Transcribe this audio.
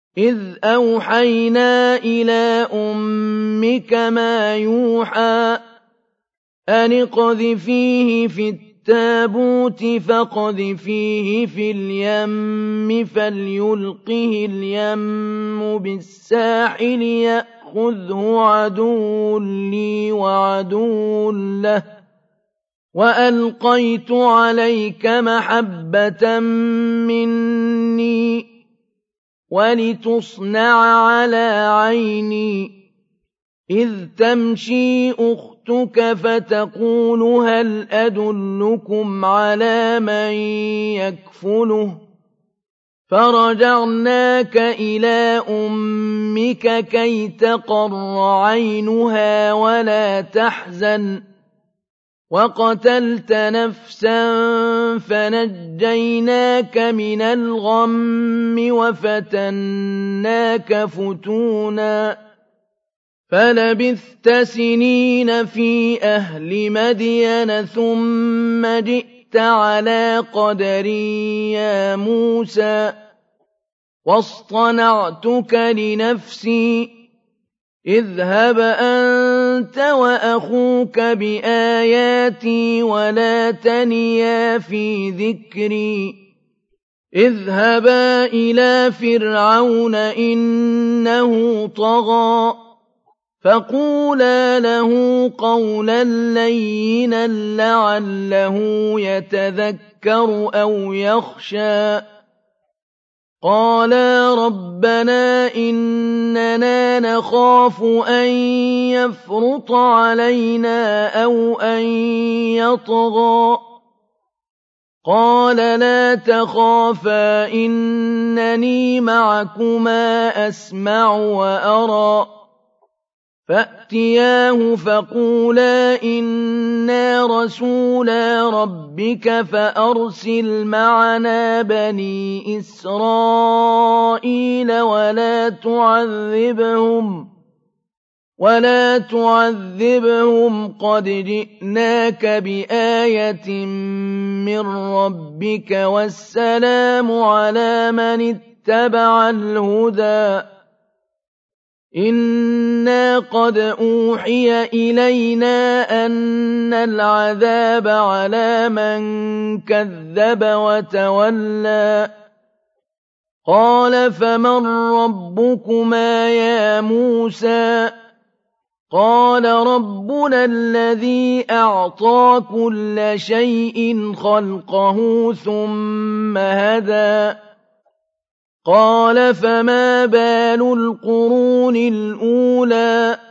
إِذْ أَوْحَيْنَا إِلَىٰ أُمِّكَ مَا يُوحَىٰ أَنِ اقْذِفِيهِ فِي التَّابُوتِ فَاقْذِفِيهِ فِي الْيَمِّ فَلْيُلْقِهِ الْيَمُّ بِالسَّاحِلِ يَأْخُذْهُ عَدُوٌّ لِّي وَعَدُوٌّ لَّهُ وَأَلْقَيْتُ عَلَيْكَ مَحَبَّةً مِّنِّي وَلِتُصْنَعَ عَلَىٰ عَيْنِي إِذْ تَمْشِي أُخْتُكَ فَتَقُولُ هَلْ أَدُلُّكُمْ عَلَىٰ مَن يَكْفُلُهُ فَرَجَعْنَاكَ إِلَىٰ أُمِّكَ كَيْ تَقَرَّ عَيْنُهَا وَلَا تَحْزَنَ وَقَتَلْتَ نَفْسًا فَنَجَّيْنَاكَ مِنَ الْغَمِّ وَفَتَنَّاكَ فُتُونًا فَلَبِثْتَ سِنِينَ فِي أَهْلِ مَدْيَنَ ثُمَّ جِئْتَ عَلَىٰ قَدَرٍ يَا مُوسَىٰ وَاصْطَنَعْتُكَ لِنَفْسِي اذْهَبْ أَنتَ وَأَخُوكَ بِآيَاتِي وَلَا تَنِيَا فِي ذِكْرِي اذْهَبَا إِلَىٰ فِرْعَوْنَ إِنَّهُ طَغَىٰ فَقُولَا لَهُ قَوْلًا لَّيِّنًا لَّعَلَّهُ يَتَذَكَّرُ أَوْ يَخْشَىٰ قَالَا رَبَّنَا إِنَّنَا نَخَافُ أَن يَفْرُطَ عَلَيْنَا أَوْ أَن يَطْغَىٰ قَالَ لَا تَخَافَا إِنَّنِي مَعَكُمَا أَسْمَعُ وَأَرَىٰ فَأْتِيَاهُ فَقُولَا إِنَّا رَسُولَا رَبِّكَ فَأَرْسِلْ مَعَنَا بَنِي إِسْرَائِيلَ وَلَا تُعَذِّبْهُمْ قَدْ جِئْنَاكَ بِآيَةٍ مِّن رَّبِّكَ وَالسَّلَامُ عَلَىٰ مَنِ اتَّبَعَ الْهُدَىٰ إِنَّا قَدْ أُوحِيَ إِلَيْنَا أَنَّ الْعَذَابَ عَلَىٰ مَن كَذَّبَ وَتَوَلَّىٰ قَالَ فَمَن رَّبُّكُمَا يَا مُوسَىٰ قَالَ رَبُّنَا الَّذِي أَعْطَىٰ كُلَّ شَيْءٍ خَلْقَهُ ثُمَّ هَدَىٰ قَالَ فَمَا بَالُ الْقُرُونِ الْأُولَىٰ